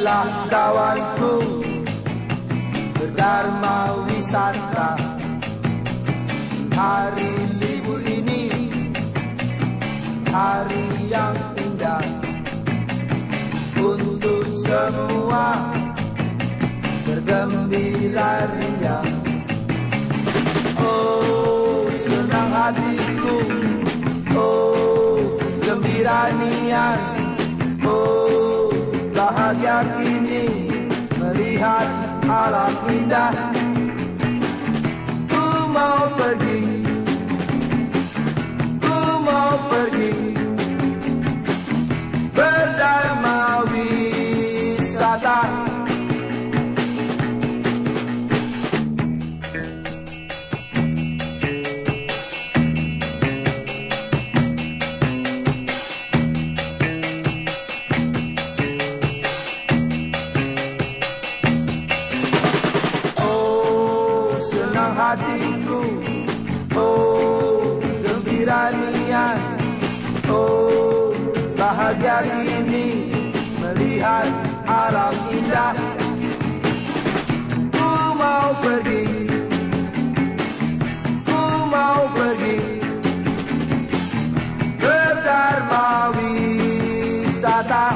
Marilah kawanku berdharma wisata. Hari libur ini hari yang indah untuk semua bergembira ria. Oh senang hatiku, oh gembira nian, oh bahagia kini melihat alam indah. Ku mau pergi, ku mau pergi berdharma wisata. Hatiku, oh gembira nian, oh bahagia kini melihat alam indah. Ku mau pergi, ku mau pergi berdharma wisata.